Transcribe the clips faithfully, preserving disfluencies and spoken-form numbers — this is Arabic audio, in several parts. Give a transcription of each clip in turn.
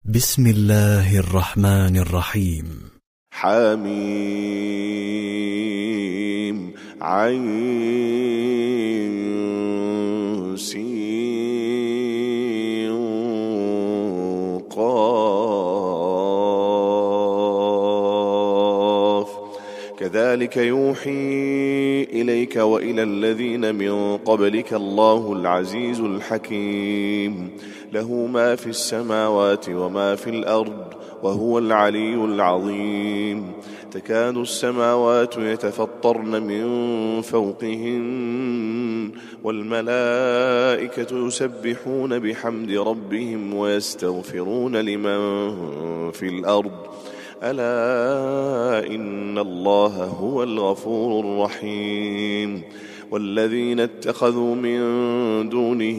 بسم الله الرحمن الرحيم. حميم عين سين قاف كذلك يوحي إليك وإلى الذين من قبلك الله العزيز الحكيم له ما في السماوات وما في الأرض وهو العلي العظيم. تكاد السماوات يتفطرن من فوقهن والملائكة يسبحون بحمد ربهم ويستغفرون لمن في الأرض ألا إن الله هو الغفور الرحيم. والذين اتخذوا من دونه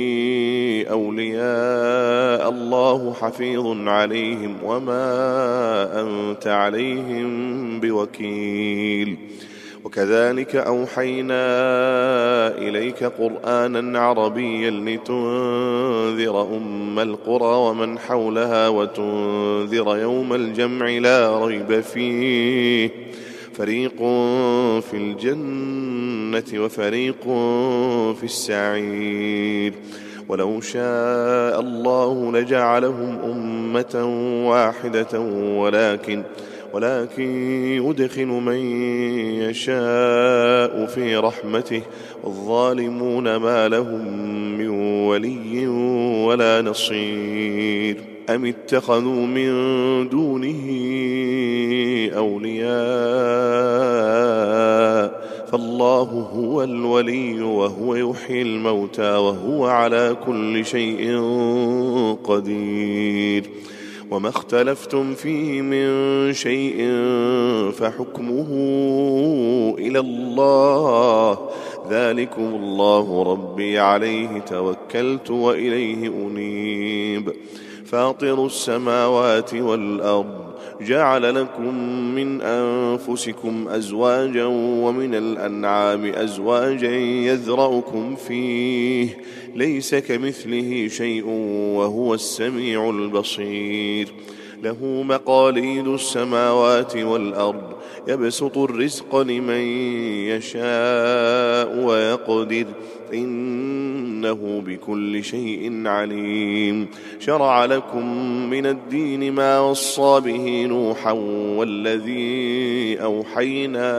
أولياء الله حفيظ عليهم وما أنت عليهم بوكيل. وكذلك أوحينا إليك قرآنا عربيا لتنذر أم القرى ومن حولها وتنذر يوم الجمع لا ريب فيه فريق في الجنة وفريق في السعير. ولو شاء الله لجعلهم أمة واحدة ولكن ولكن يدخل من يشاء في رحمته والظالمون ما لهم من ولي ولا نصير. أم اتخذوا من دونه أولياء فالله هو الولي وهو يحيي الموتى وهو على كل شيء قدير. وما اختلفتم فيه من شيء فحكمه إلى الله ذلكم الله ربي عليه توكلت وإليه أنيب. فاطر السماوات والأرض جعل لكم من أنفسكم أزواجا ومن الأنعام أزواجا يذرأكم فيه ليس كمثله شيء وهو السميع البصير. له مقاليد السماوات والأرض يبسط الرزق لمن يشاء ويقدر إنه بكل شيء عليم. شرع لكم من الدين ما وصى به نوحا والذي أوحينا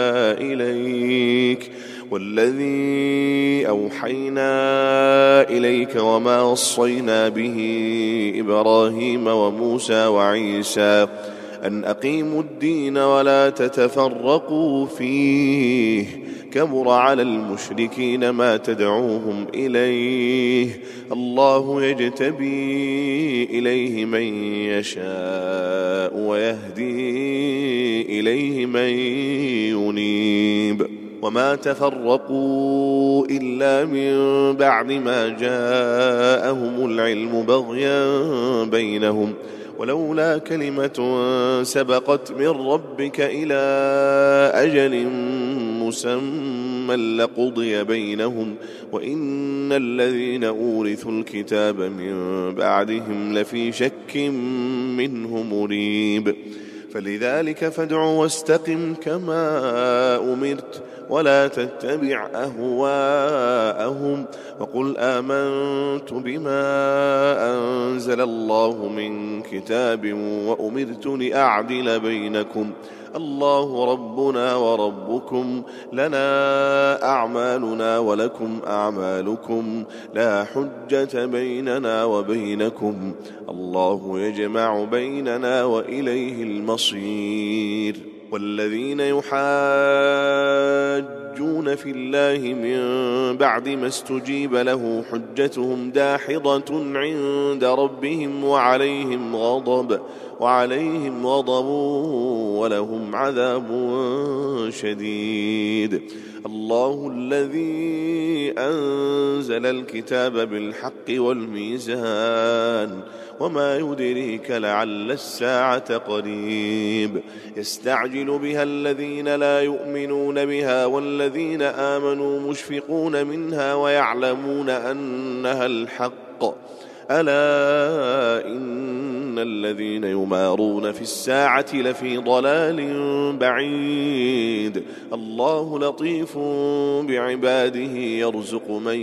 إليك والذي أوحينا إليك وما وصينا به إبراهيم وموسى وعيسى أن أقيموا الدين ولا تتفرقوا فيه كبر على المشركين ما تدعوهم إليه الله يجتبي إليه من يشاء ويهدي إليه من ينيب. وما تفرقوا إلا من بعد ما جاءهم العلم بغيا بينهم ولولا كلمة سبقت من ربك إلى أجل مسمى لقضي بينهم وإن الذين أورثوا الكتاب من بعدهم لفي شك منه مريب. فلذلك فادع واستقم كما أمرت ولا تتبع أهواءهم وقل آمنت بما أنزل الله من كتاب وأمرت لأعدل بينكم الله ربنا وربكم لنا أعمالنا ولكم أعمالكم لا حجة بيننا وبينكم الله يجمع بيننا وإليه المصير. والذين يحاجون في الله من بعد ما استجيب له حجتهم داحضة عند ربهم وعليهم غضب وعليهم غضب ولهم عذاب شديد. الله الذي أنزل الكتاب بالحق والميزان وما يدريك لعل الساعة قريب. يستعجل بها الذين لا يؤمنون بها والذين آمنوا مشفقون منها ويعلمون أنها الحق ألا إن إن الذين يمارون في الساعة لفي ضلال بعيد الله لطيف بعباده يرزق من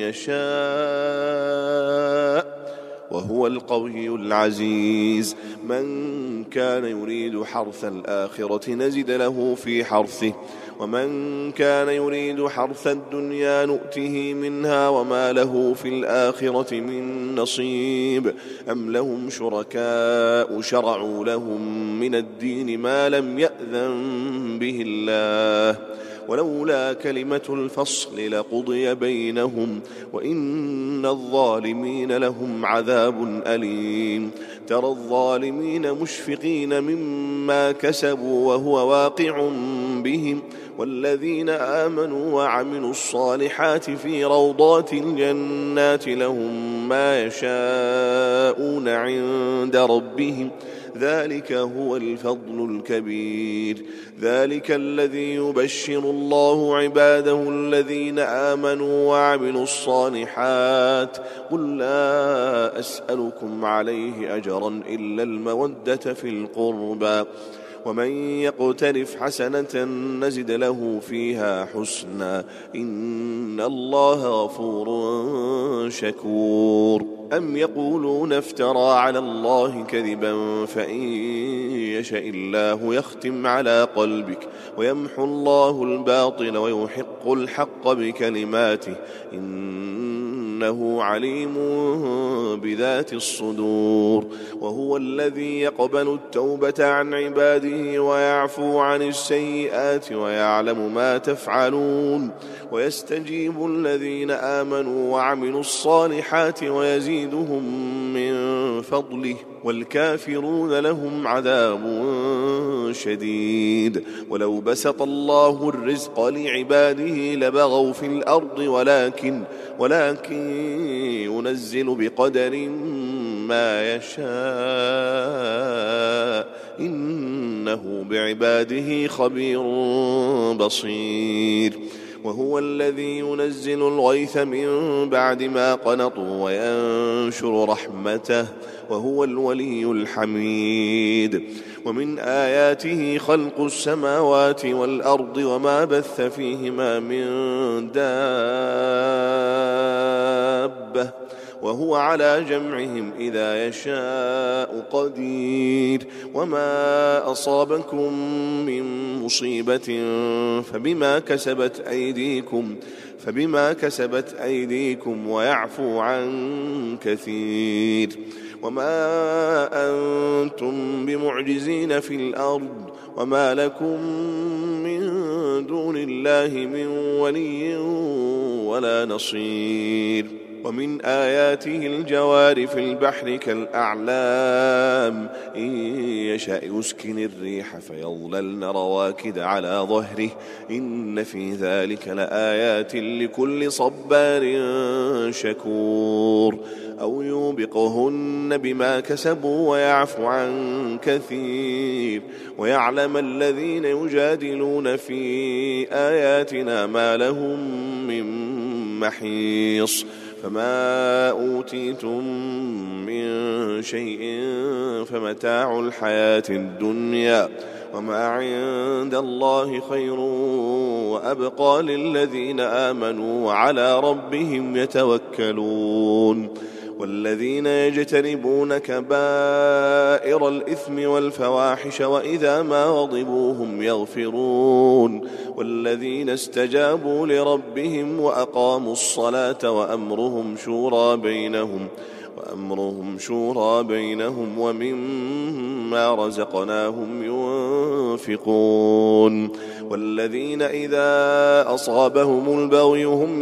يشاء وهو القوي العزيز من كان يريد حرث الآخرة نزد له في حرثه ومن كان يريد حرث الدنيا نؤته منها وما له في الآخرة من نصيب أم لهم شركاء شرعوا لهم من الدين ما لم يأذن به الله ولولا كلمة الفصل لقضي بينهم وإن الظالمين لهم عذاب أليم ترى الظالمين مشفقين مما كسبوا وهو واقع بهم والذين آمنوا وعملوا الصالحات في روضات الجنات لهم ما يشاءون عند ربهم ذلك هو الفضل الكبير ذلك الذي يبشر الله عباده الذين آمنوا وعملوا الصالحات قل لا أسألكم عليه أجرا إلا المودة في القربى ومن يقترف حسنة نزد له فيها حسنا إن الله غفور شكور أم يقولون افترى على الله كذبا فإن يشاء الله يختم على قلبك ويمحو الله الباطل ويحق الحق بكلماته إنه عليم بذات الصدور وهو الذي يقبل التوبة عن عباده ويعفو عن السيئات ويعلم ما تفعلون ويستجيب الذين آمنوا وعملوا الصالحات ويزيدهم من فضله والكافرون لهم عذاب شديد ولو بسط الله الرزق لعباده لبغوا في الأرض ولكن ولكن ينزل بقدر ما يشاء إنه بعباده خبير بصير وهو الذي ينزل الغيث من بعد ما قنطوا وينشر رحمته وهو الولي الحميد ومن آياته خلق السماوات والأرض وما بث فيهما من دابة وهو على جمعهم إذا يشاء قدير وما أصابكم من مصيبة فبما كسبت أيديكم فبما كسبت أيديكم ويعفو عن كثير وما أنتم بمعجزين في الأرض وما لكم من دون الله من ولي ولا نصير ومن آياته الجوار في البحر كالأعلام إن يشاء يسكن الريح فيظللن رواكد على ظهره إن في ذلك لآيات لكل صبار شكور أو يوبقهن بما كسبوا ويعفو عن كثير ويعلم الذين يجادلون في آياتنا ما لهم من محيص فما أوتيتم من شيء فمتاع الحياة الدنيا وما عند الله خير وأبقى للذين آمنوا وعلى ربهم يتوكلون والذين يجتنبون كبائر الإثم والفواحش وإذا ما غضبوا هم يغفرون والذين استجابوا لربهم وأقاموا الصلاة وأمرهم شورى بينهم وأمرهم شورى بينهم ومما رزقناهم ينفقون والذين إذا أصابهم البغي هم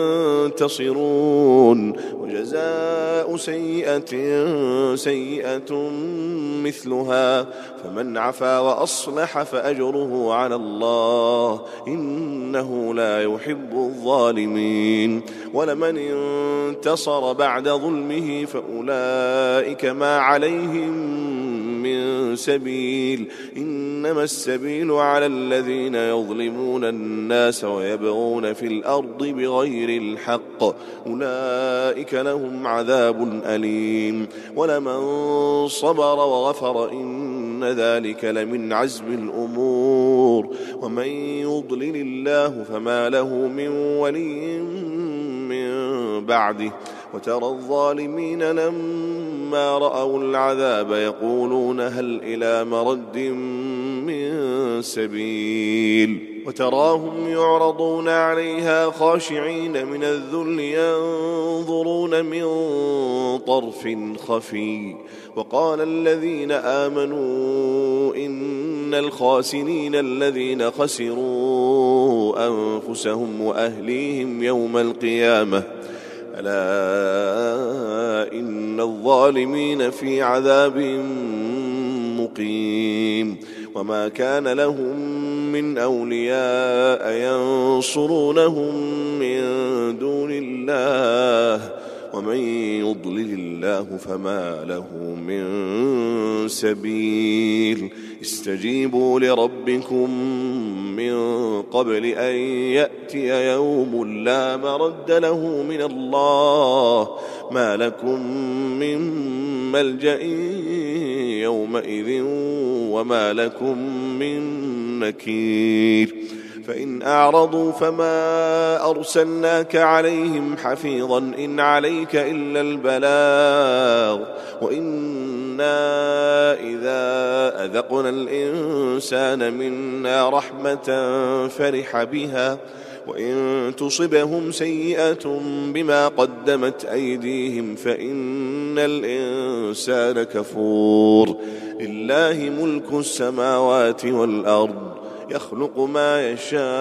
ينتصرون وجزاء سيئة سيئة مثلها فمن عفا وأصلح فأجره على الله إنه لا يحب الظالمين ولمن انتصر بعد ظلمه فأولئك ما عليهم من سبيل إنما السبيل على الذين يظلمون الناس ويبغون في الأرض بغير الحق أولئك لهم عذاب أليم ولمن صبر وغفر إن ذلك لمن عزم الأمور ومن يضلل الله فما له من ولي من بعده وترى الظالمين لما رأوا العذاب يقولون هل إلى مرد من سبيل وتراهم يعرضون عليها خاشعين من الذل ينظرون من طرف خفي وقال الذين آمنوا إن الخاسرين الذين خسروا أنفسهم وأهليهم يوم القيامة ألا إن الظالمين في عذاب مقيم وما كان لهم من أولياء ينصرونهم من دون الله ومن يضلل الله فما له من سبيل استجيبوا لربكم من قبل أن يأتي يوم لا مرد له من الله ما لكم من ملجأ يومئذ وما لكم من نكير فإن أعرضوا فما أرسلناك عليهم حفيظا إن عليك إلا البلاغ وإنا إذا أذقنا الإنسان منا رحمة فرح بها وإن تصبهم سيئة بما قدمت أيديهم فإن الإنسان كفور لله ملك السماوات والأرض يخلق ما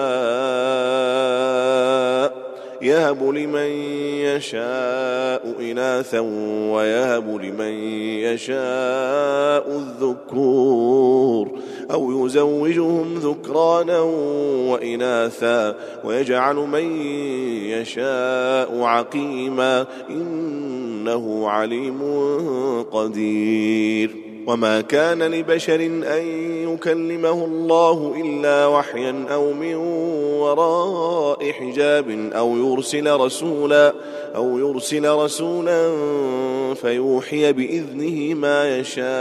يشاء يهب لمن يشاء إناثا ويهب لمن يشاء الذكور أو يزوجهم ذكرانا وإناثا ويجعل من يشاء عقيما إنه عليم قدير وما كان لبشر أن يكلمه الله إلا وحيا أو من وراء حجاب أو يرسل رسولا أو يرسل رسولا فيوحي بإذنه ما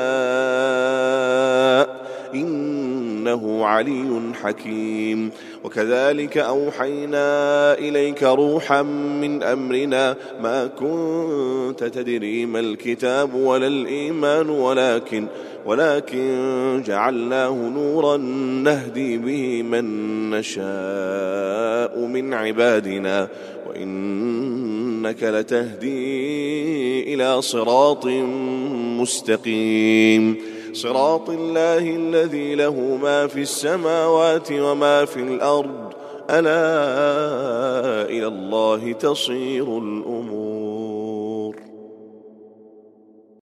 يشاء إنه علي حكيم وكذلك أوحينا إليك روحا من أمرنا ما كنت تدري ما الكتاب ولا الإيمان ولكن ولكن جعلناه نورا نهدي به من نشاء من عبادنا وإنك لتهدي إلى صراط مستقيم صراط الله الذي له ما في السماوات وما في الأرض ألا إلى الله تصير الأمور